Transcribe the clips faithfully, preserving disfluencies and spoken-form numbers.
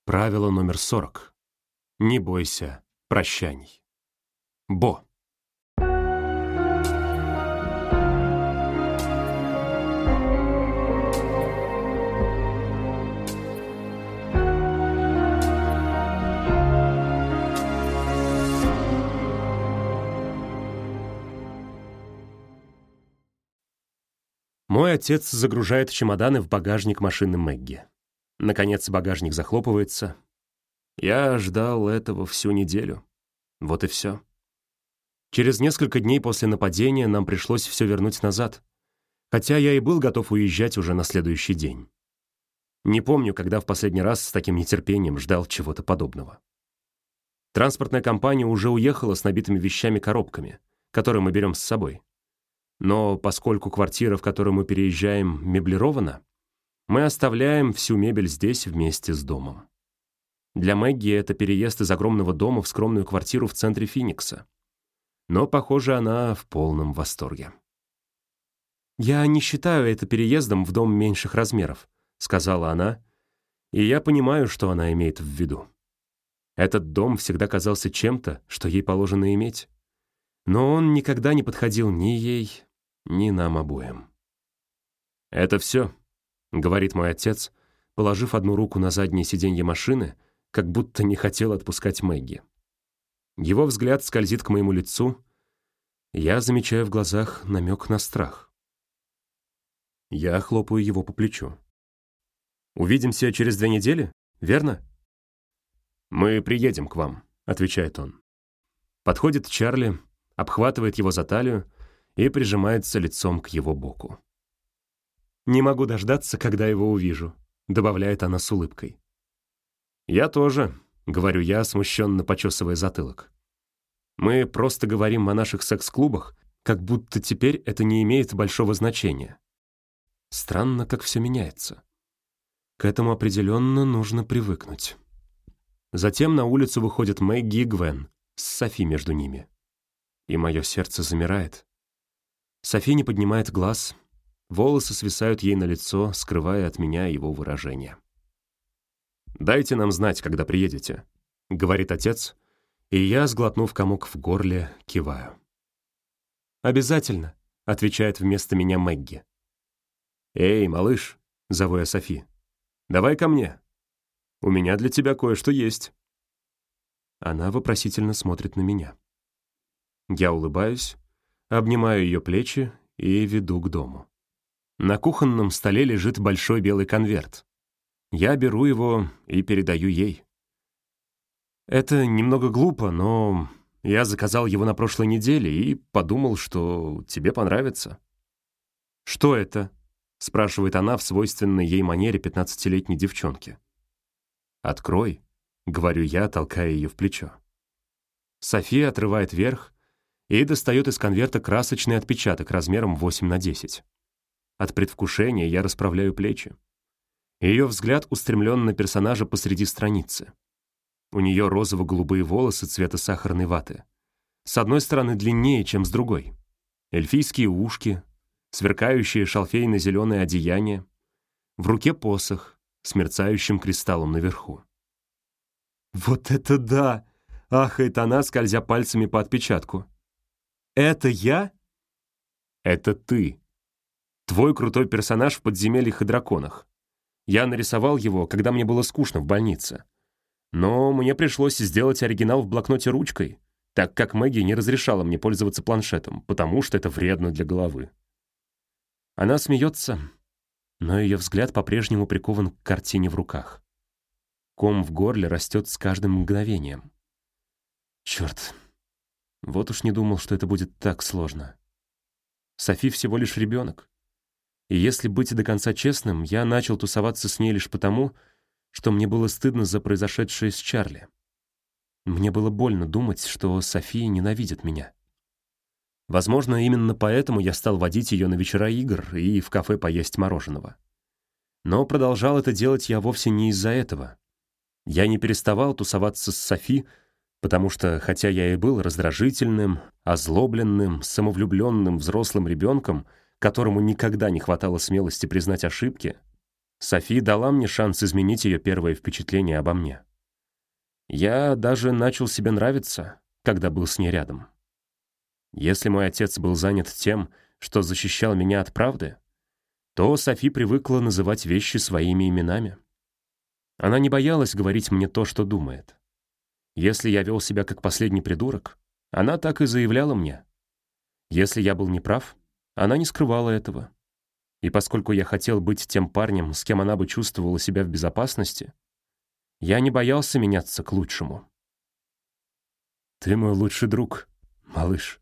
Правило номер сорок. Не бойся прощаний. Бо. Мой отец загружает чемоданы в багажник машины Мэгги. Наконец багажник захлопывается. Я ждал этого всю неделю. Вот и все. Через несколько дней после нападения нам пришлось все вернуть назад, хотя я и был готов уезжать уже на следующий день. Не помню, когда в последний раз с таким нетерпением ждал чего-то подобного. Транспортная компания уже уехала с набитыми вещами-коробками, которые мы берем с собой. Но поскольку квартира, в которую мы переезжаем, меблирована, мы оставляем всю мебель здесь вместе с домом. Для Мэгги это переезд из огромного дома в скромную квартиру в центре Финикса. Но, похоже, она в полном восторге. «Я не считаю это переездом в дом меньших размеров», — сказала она, и я понимаю, что она имеет в виду. Этот дом всегда казался чем-то, что ей положено иметь. Но он никогда не подходил ни ей, ни нам обоим. «Это все», — говорит мой отец, положив одну руку на заднее сиденье машины, как будто не хотел отпускать Мэгги. Его взгляд скользит к моему лицу. Я замечаю в глазах намек на страх. Я хлопаю его по плечу. «Увидимся через две недели, верно?» «Мы приедем к вам», — отвечает он. Подходит Чарли, обхватывает его за талию и прижимается лицом к его боку. «Не могу дождаться, когда его увижу», — добавляет она с улыбкой. «Я тоже», — говорю я, смущенно почесывая затылок. «Мы просто говорим о наших секс-клубах, как будто теперь это не имеет большого значения. Странно, как все меняется. К этому определенно нужно привыкнуть». Затем на улицу выходят Мэгги и Гвен, с Софи между ними. И мое сердце замирает. Софи не поднимает глаз, волосы свисают ей на лицо, скрывая от меня его выражение. «Дайте нам знать, когда приедете», — говорит отец, и я, сглотнув комок в горле, киваю. «Обязательно», — отвечает вместо меня Мэгги. «Эй, малыш», — зову я Софи, — «давай ко мне. У меня для тебя кое-что есть». Она вопросительно смотрит на меня. Я улыбаюсь, обнимаю ее плечи и веду к дому. На кухонном столе лежит большой белый конверт. Я беру его и передаю ей. Это немного глупо, но я заказал его на прошлой неделе и подумал, что тебе понравится. «Что это?» — спрашивает она в свойственной ей манере пятнадцатилетней девчонки. «Открой», — говорю я, толкая ее в плечо. София отрывает верх и достает из конверта красочный отпечаток размером восемь на десять. От предвкушения я расправляю плечи. Ее взгляд устремлен на персонажа посреди страницы. У нее розово-голубые волосы цвета сахарной ваты. С одной стороны длиннее, чем с другой. Эльфийские ушки, сверкающее шалфейно-зеленое одеяние. В руке посох с мерцающим кристаллом наверху. «Вот это да!» — ахает она, скользя пальцами по отпечатку. «Это я?» «Это ты. Твой крутой персонаж в подземельях и драконах. Я нарисовал его, когда мне было скучно в больнице. Но мне пришлось сделать оригинал в блокноте ручкой, так как Мэгги не разрешала мне пользоваться планшетом, потому что это вредно для головы». Она смеется, но ее взгляд по-прежнему прикован к картине в руках. Ком в горле растет с каждым мгновением. Черт, вот уж не думал, что это будет так сложно. Софи всего лишь ребенок. И если быть до конца честным, я начал тусоваться с ней лишь потому, что мне было стыдно за произошедшее с Чарли. Мне было больно думать, что София ненавидит меня. Возможно, именно поэтому я стал водить ее на вечера игр и в кафе поесть мороженого. Но продолжал это делать я вовсе не из-за этого. Я не переставал тусоваться с Софи, потому что, хотя я и был раздражительным, озлобленным, самовлюбленным взрослым ребенком, которому никогда не хватало смелости признать ошибки, Софи дала мне шанс изменить ее первое впечатление обо мне. Я даже начал себе нравиться, когда был с ней рядом. Если мой отец был занят тем, что защищал меня от правды, то Софи привыкла называть вещи своими именами. Она не боялась говорить мне то, что думает. Если я вел себя как последний придурок, она так и заявляла мне. Если я был неправ, она не скрывала этого. И поскольку я хотел быть тем парнем, с кем она бы чувствовала себя в безопасности, я не боялся меняться к лучшему. «Ты мой лучший друг, малыш».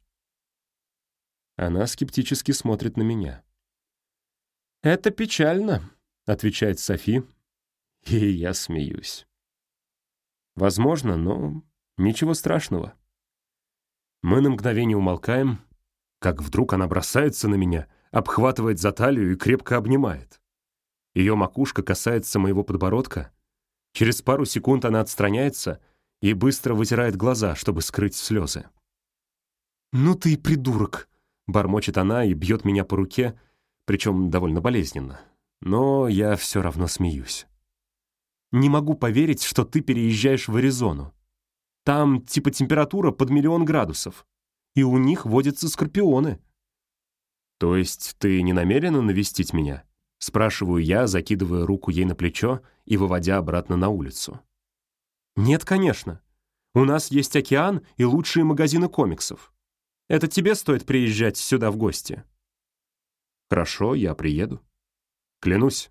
Она скептически смотрит на меня. «Это печально», — отвечает Софи, и я смеюсь. Возможно, но ничего страшного. Мы на мгновение умолкаем, как вдруг она бросается на меня, обхватывает за талию и крепко обнимает. Ее макушка касается моего подбородка. Через пару секунд она отстраняется и быстро вытирает глаза, чтобы скрыть слезы. «Ну ты и придурок!» — бормочет она и бьет меня по руке, причем довольно болезненно. Но я все равно смеюсь. «Не могу поверить, что ты переезжаешь в Аризону. Там типа температура под миллион градусов, и у них водятся скорпионы». «То есть ты не намерена навестить меня?» — спрашиваю я, закидывая руку ей на плечо и выводя обратно на улицу. «Нет, конечно. У нас есть океан и лучшие магазины комиксов. Это тебе стоит приезжать сюда в гости». «Хорошо, я приеду. Клянусь».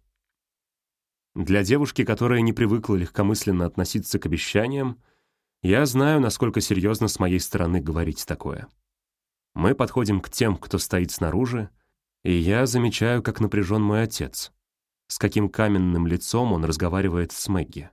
Для девушки, которая не привыкла легкомысленно относиться к обещаниям, я знаю, насколько серьезно с моей стороны говорить такое. Мы подходим к тем, кто стоит снаружи, и я замечаю, как напряжен мой отец, с каким каменным лицом он разговаривает с Мэгги.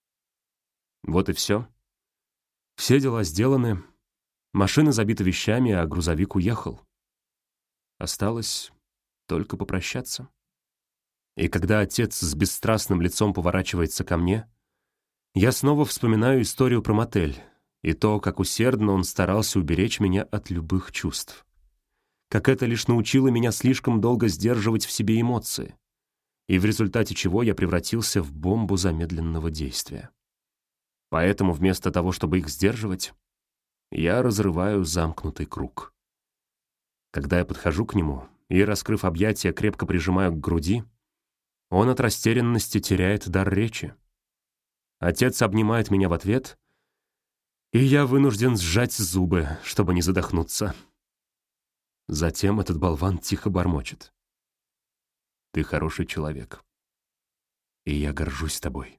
Вот и все. Все дела сделаны, машина забита вещами, а грузовик уехал. Осталось только попрощаться. И когда отец с бесстрастным лицом поворачивается ко мне, я снова вспоминаю историю про мотель и то, как усердно он старался уберечь меня от любых чувств. Как это лишь научило меня слишком долго сдерживать в себе эмоции, и в результате чего я превратился в бомбу замедленного действия. Поэтому вместо того, чтобы их сдерживать, я разрываю замкнутый круг. Когда я подхожу к нему и, раскрыв объятия, крепко прижимаю к груди, он от растерянности теряет дар речи. Отец обнимает меня в ответ, и я вынужден сжать зубы, чтобы не задохнуться. Затем этот болван тихо бормочет. «Ты хороший человек, и я горжусь тобой».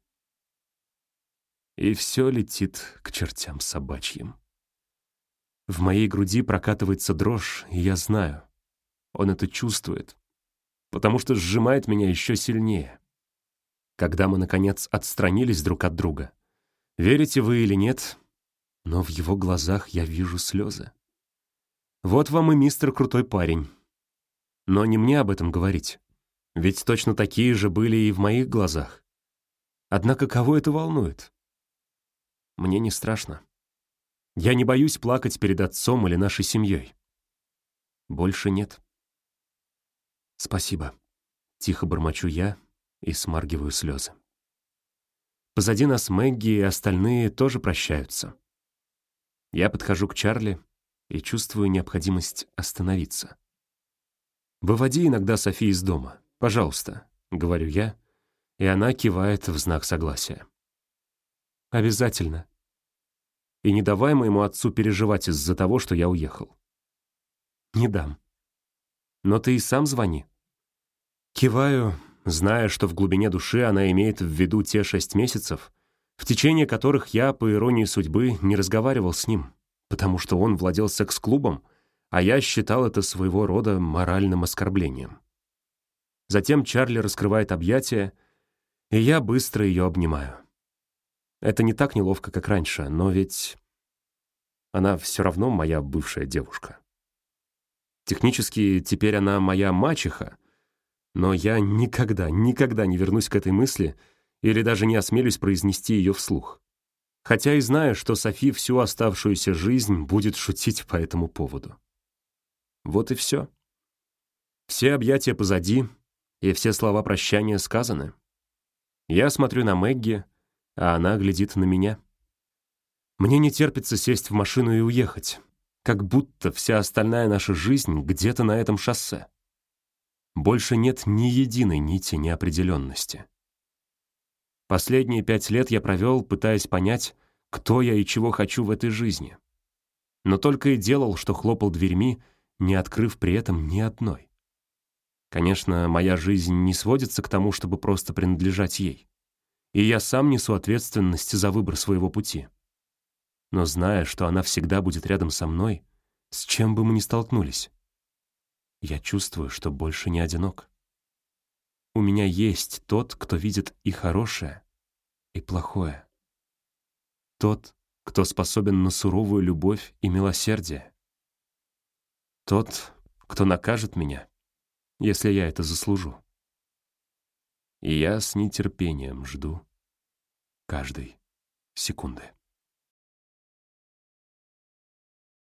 И все летит к чертям собачьим. В моей груди прокатывается дрожь, и я знаю, он это чувствует, потому что сжимает меня еще сильнее. Когда мы, наконец, отстранились друг от друга, верите вы или нет, но в его глазах я вижу слезы. Вот вам и мистер крутой парень. Но не мне об этом говорить, ведь точно такие же были и в моих глазах. Однако кого это волнует? Мне не страшно. Я не боюсь плакать перед отцом или нашей семьей. Больше нет. Спасибо. Тихо бормочу я и смаргиваю слезы. Позади нас Мэгги и остальные тоже прощаются. Я подхожу к Чарли и чувствую необходимость остановиться. «Выводи иногда Софи из дома, пожалуйста», — говорю я, и она кивает в знак согласия. «Обязательно. И не давай моему отцу переживать из-за того, что я уехал». «Не дам. Но ты и сам звони». Киваю, зная, что в глубине души она имеет в виду те шесть месяцев, в течение которых я, по иронии судьбы, не разговаривал с ним, потому что он владел секс-клубом, а я считал это своего рода моральным оскорблением. Затем Чарли раскрывает объятия, и я быстро ее обнимаю. Это не так неловко, как раньше, но ведь она все равно моя бывшая девушка. Технически теперь она моя мачеха, но я никогда, никогда не вернусь к этой мысли или даже не осмелюсь произнести ее вслух. Хотя и знаю, что Софи всю оставшуюся жизнь будет шутить по этому поводу. Вот и все. Все объятия позади, и все слова прощания сказаны. Я смотрю на Мэгги, а она глядит на меня. Мне не терпится сесть в машину и уехать, как будто вся остальная наша жизнь где-то на этом шоссе. Больше нет ни единой нити неопределенности. Последние пять лет я провел, пытаясь понять, кто я и чего хочу в этой жизни. Но только и делал, что хлопал дверьми, не открыв при этом ни одной. Конечно, моя жизнь не сводится к тому, чтобы просто принадлежать ей. И я сам несу ответственность за выбор своего пути. Но зная, что она всегда будет рядом со мной, с чем бы мы ни столкнулись, я чувствую, что больше не одинок. У меня есть тот, кто видит и хорошее, и плохое. Тот, кто способен на суровую любовь и милосердие. Тот, кто накажет меня, если я это заслужу. И я с нетерпением жду каждой секунды.